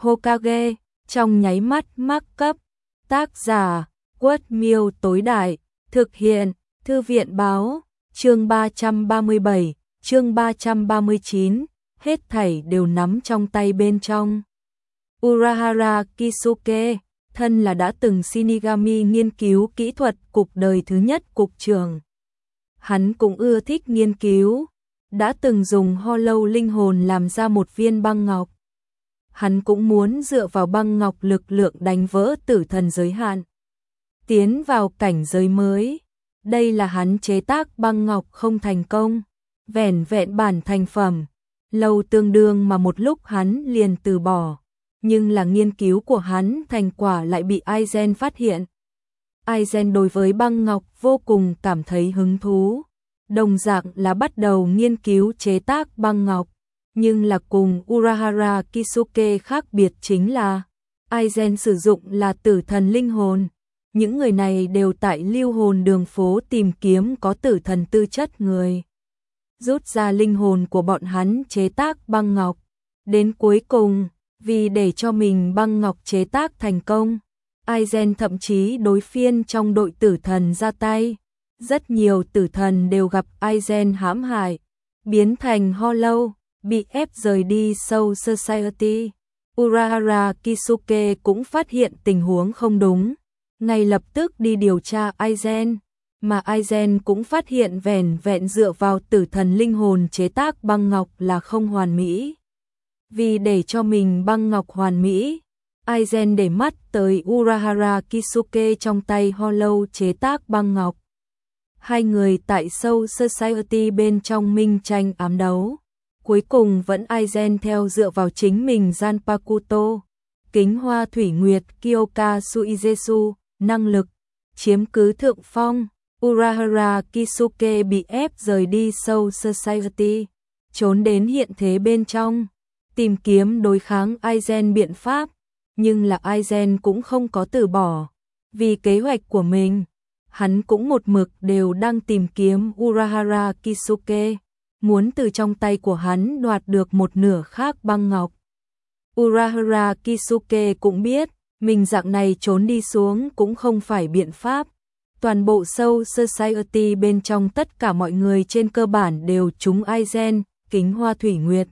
Hokage, trong nháy mắt mắc cấp. Tác giả, Quất Miêu tối đại, thực hiện, Thư viện báo, chương 337, chương 339, hết thảy đều nắm trong tay bên trong. Urahara Kisuke, thân là đã từng Shinigami nghiên cứu kỹ thuật cục đời thứ nhất cục trưởng. Hắn cũng ưa thích nghiên cứu, đã từng dùng Hollow linh hồn làm ra một viên băng ngọc. Hắn cũng muốn dựa vào băng ngọc lực lượng đánh vỡ tử thần giới hạn, tiến vào cảnh giới mới. Đây là hắn chế tác băng ngọc không thành công, vẻn vẹn bản thành phẩm, lâu tương đương mà một lúc hắn liền từ bỏ. Nhưng là nghiên cứu của hắn thành quả lại bị Aizen phát hiện. Aizen đối với băng ngọc vô cùng cảm thấy hứng thú, đồng dạng là bắt đầu nghiên cứu chế tác băng ngọc. Nhưng là cùng Urahara Kisuke khác biệt chính là Aizen sử dụng là tử thần linh hồn. Những người này đều tại lưu hồn đường phố tìm kiếm có tử thần tư chất người, rút ra linh hồn của bọn hắn chế tác băng ngọc. Đến cuối cùng, vì để cho mình băng ngọc chế tác thành công, Aizen thậm chí đối phiên trong đội tử thần ra tay. Rất nhiều tử thần đều gặp Aizen hãm hại, biến thành Hollow, bị ép rời đi Soul Society. Urahara Kisuke cũng phát hiện tình huống không đúng, ngay lập tức đi điều tra Aizen, mà Aizen cũng phát hiện vẻn vẹn dựa vào tử thần linh hồn chế tác băng ngọc là không hoàn mỹ. Vì để cho mình băng ngọc hoàn mỹ, Aizen để mắt tới Urahara Kisuke trong tay Hollow chế tác băng ngọc. Hai người tại Soul Society bên trong minh tranh ám đấu. Cuối cùng vẫn Aizen theo dựa vào chính mình Zanpakuto, Kính Hoa Thủy Nguyệt Kyoka Suizetsu, năng lực, chiếm cứ thượng phong. Urahara Kisuke bị ép rời đi Soul Society, trốn đến hiện thế bên trong, tìm kiếm đối kháng Aizen biện pháp. Nhưng là Aizen cũng không có từ bỏ, vì kế hoạch của mình, hắn cũng một mực đều đang tìm kiếm Urahara Kisuke, muốn từ trong tay của hắn đoạt được một nửa khác băng ngọc. Urahara Kisuke cũng biết, mình dạng này trốn đi xuống cũng không phải biện pháp. Toàn bộ Soul Society bên trong tất cả mọi người trên cơ bản đều trúng Aizen, Kính Hoa Thủy Nguyệt,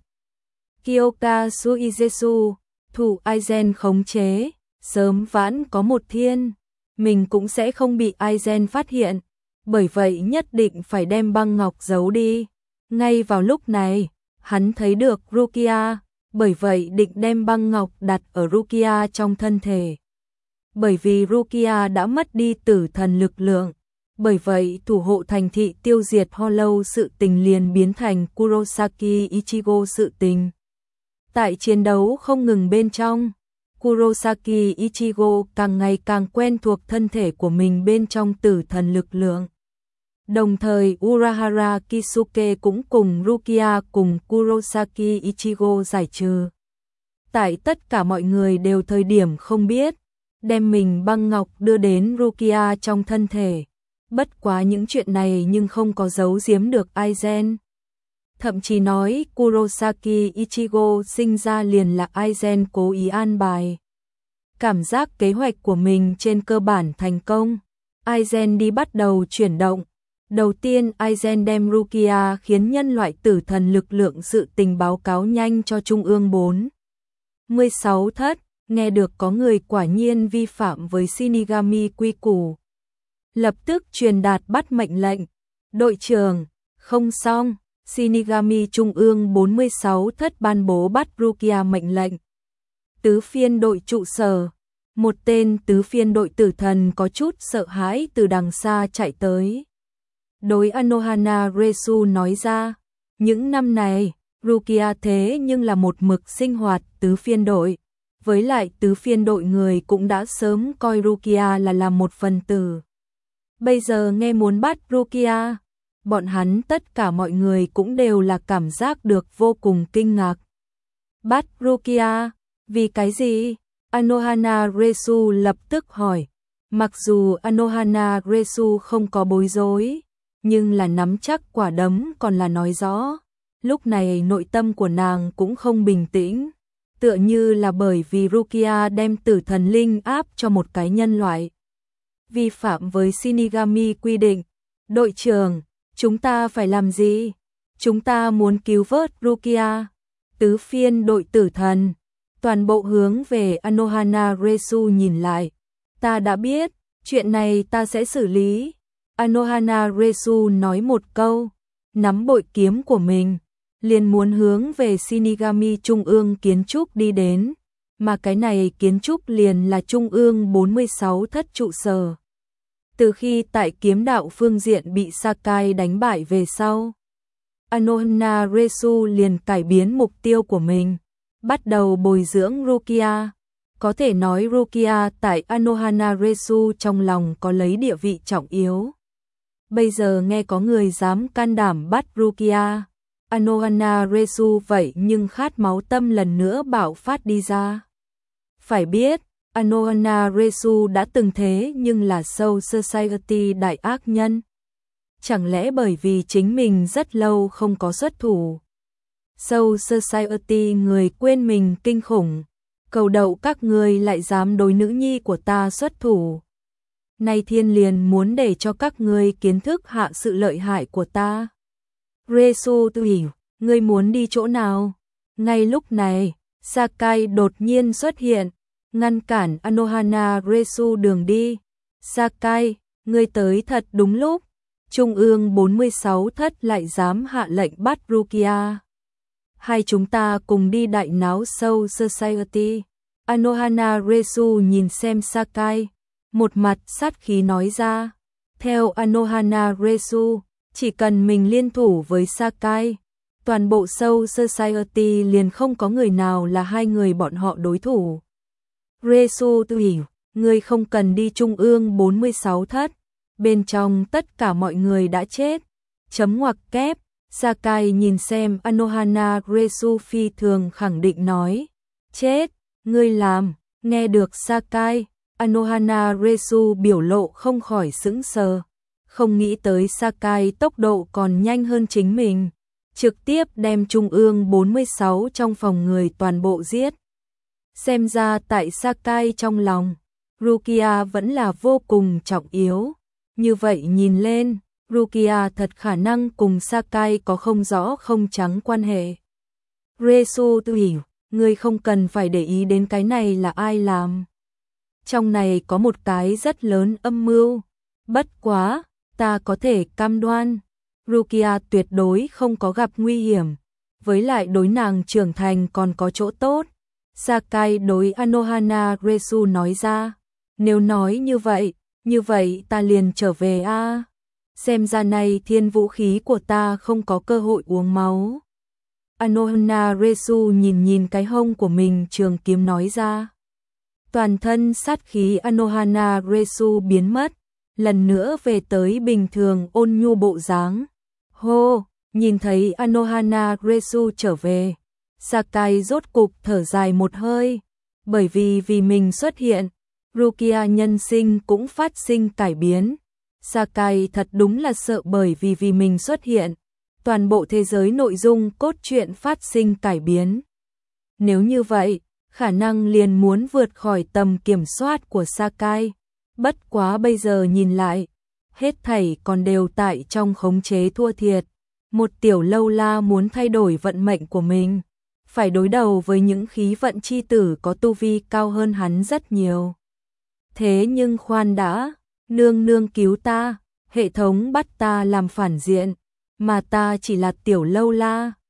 Kyoka Suizetsu, thủ Aizen khống chế, sớm vãn có một thiên, mình cũng sẽ không bị Aizen phát hiện, bởi vậy nhất định phải đem băng ngọc giấu đi. Ngay vào lúc này, hắn thấy được Rukia, bởi vậy định đem băng ngọc đặt ở Rukia trong thân thể. Bởi vì Rukia đã mất đi tử thần lực lượng, bởi vậy thủ hộ thành thị tiêu diệt Hollow sự tình liền biến thành Kurosaki Ichigo sự tình. Tại chiến đấu không ngừng bên trong, Kurosaki Ichigo càng ngày càng quen thuộc thân thể của mình bên trong tử thần lực lượng. Đồng thời Urahara Kisuke cũng cùng Rukia cùng Kurosaki Ichigo giải trừ. Tại tất cả mọi người đều thời điểm không biết, đem mình băng ngọc đưa đến Rukia trong thân thể. Bất quá những chuyện này nhưng không có giấu giếm được Aizen. Thậm chí nói Kurosaki Ichigo sinh ra liền là Aizen cố ý an bài. Cảm giác kế hoạch của mình trên cơ bản thành công, Aizen đi bắt đầu chuyển động. Đầu tiên Aizen đem Rukia khiến nhân loại tử thần lực lượng sự tình báo cáo nhanh cho Trung ương 46 thất, nghe được có người quả nhiên vi phạm với Shinigami quy củ. Lập tức truyền đạt bắt mệnh lệnh, đội trưởng, không xong, Shinigami Trung ương 46 thất ban bố bắt Rukia mệnh lệnh. Tứ phiên đội trụ sở, một tên tứ phiên đội tử thần có chút sợ hãi từ đằng xa chạy tới. Đối Anohana Resu nói ra, những năm này, Rukia thế nhưng là một mực sinh hoạt tứ phiên đội, với lại tứ phiên đội người cũng đã sớm coi Rukia là một phần tử. Bây giờ nghe muốn bắt Rukia, bọn hắn tất cả mọi người cũng đều là cảm giác được vô cùng kinh ngạc. Bắt Rukia, vì cái gì? Anohana Resu lập tức hỏi. Mặc dù Anohana Resu không có bối rối, nhưng là nắm chắc quả đấm còn là nói rõ. Lúc này nội tâm của nàng cũng không bình tĩnh. tựa như là bởi vì Rukia đem tử thần linh áp cho một cái nhân loại. Vi phạm với Shinigami quy định. Đội trưởng, chúng ta phải làm gì? Chúng ta muốn cứu vớt Rukia. Tứ phiên đội tử thần, toàn bộ hướng về Anohana Resu nhìn lại. Ta đã biết, chuyện này ta sẽ xử lý. Anohana Resu nói một câu, nắm bội kiếm của mình, liền muốn hướng về Shinigami Trung ương kiến trúc đi đến, mà cái này kiến trúc liền là Trung ương 46 thất trụ sở. Từ khi tại kiếm đạo phương diện bị Sakai đánh bại về sau, Anohana Resu liền cải biến mục tiêu của mình, bắt đầu bồi dưỡng Rukia. Có thể nói Rukia tại Anohana Resu trong lòng có lấy địa vị trọng yếu. Bây giờ nghe có người dám can đảm bắt Rukia, Anohana Resu vậy nhưng khát máu tâm lần nữa bạo phát đi ra. Phải biết, Anohana Resu đã từng thế nhưng là Soul Society đại ác nhân. Chẳng lẽ bởi vì chính mình rất lâu không có xuất thủ? Soul Society người quên mình kinh khủng, cầu đậu các người lại dám đối nữ nhi của ta xuất thủ. Nay thiên liền muốn để cho các người kiến thức hạ sự lợi hại của ta. Resu tự hiểu, ngươi muốn đi chỗ nào? Ngay lúc này, Sakai đột nhiên xuất hiện, ngăn cản Anohana Resu đường đi. Sakai, ngươi tới thật đúng lúc. Trung ương 46 thất lại dám hạ lệnh bắt Rukia. Hai chúng ta cùng đi đại náo Soul Society. Anohana Resu nhìn xem Sakai, một mặt sát khí nói ra. Theo Anohana Resu, chỉ cần mình liên thủ với Sakai, toàn bộ Soul Society liền không có người nào là hai người bọn họ đối thủ. Resu tự hiểu, ngươi không cần đi Trung ương 46 thất, bên trong tất cả mọi người đã chết. Chấm ngoặc kép, Sakai nhìn xem Anohana Resu phi thường khẳng định nói, chết, ngươi làm. Nghe được Sakai, Anohana Resu biểu lộ không khỏi sững sờ, không nghĩ tới Sakai tốc độ còn nhanh hơn chính mình, trực tiếp đem Trung ương 46 trong phòng người toàn bộ giết. Xem ra tại Sakai trong lòng, Rukia vẫn là vô cùng trọng yếu. Như vậy nhìn lên, Rukia thật khả năng cùng Sakai có không rõ không trắng quan hệ. Resu tự hiểu, ngươi không cần phải để ý đến cái này là ai làm. Trong này có một cái rất lớn âm mưu. Bất quá, ta có thể cam đoan, Rukia tuyệt đối không có gặp nguy hiểm, với lại đối nàng trưởng thành còn có chỗ tốt. Sakai đối Anohana Resu nói ra, nếu nói như vậy ta liền trở về a. Xem ra này thiên vũ khí của ta không có cơ hội uống máu. Anohana Resu nhìn cái hông của mình trường kiếm nói ra. Toàn thân sát khí Anohana Resu biến mất, lần nữa về tới bình thường ôn nhu bộ dáng. Hô, nhìn thấy Anohana Resu trở về, Sakai rốt cục thở dài một hơi, bởi vì mình xuất hiện, Rukia nhân sinh cũng phát sinh cải biến. Sakai thật đúng là sợ bởi vì mình xuất hiện, toàn bộ thế giới nội dung cốt truyện phát sinh cải biến. Nếu như vậy, khả năng liền muốn vượt khỏi tầm kiểm soát của Sakai. Bất quá bây giờ nhìn lại, hết thảy còn đều tại trong khống chế thua thiệt. Một tiểu lâu la muốn thay đổi vận mệnh của mình, phải đối đầu với những khí vận chi tử có tu vi cao hơn hắn rất nhiều. Thế nhưng khoan đã, nương nương cứu ta, hệ thống bắt ta làm phản diện, mà ta chỉ là tiểu lâu la.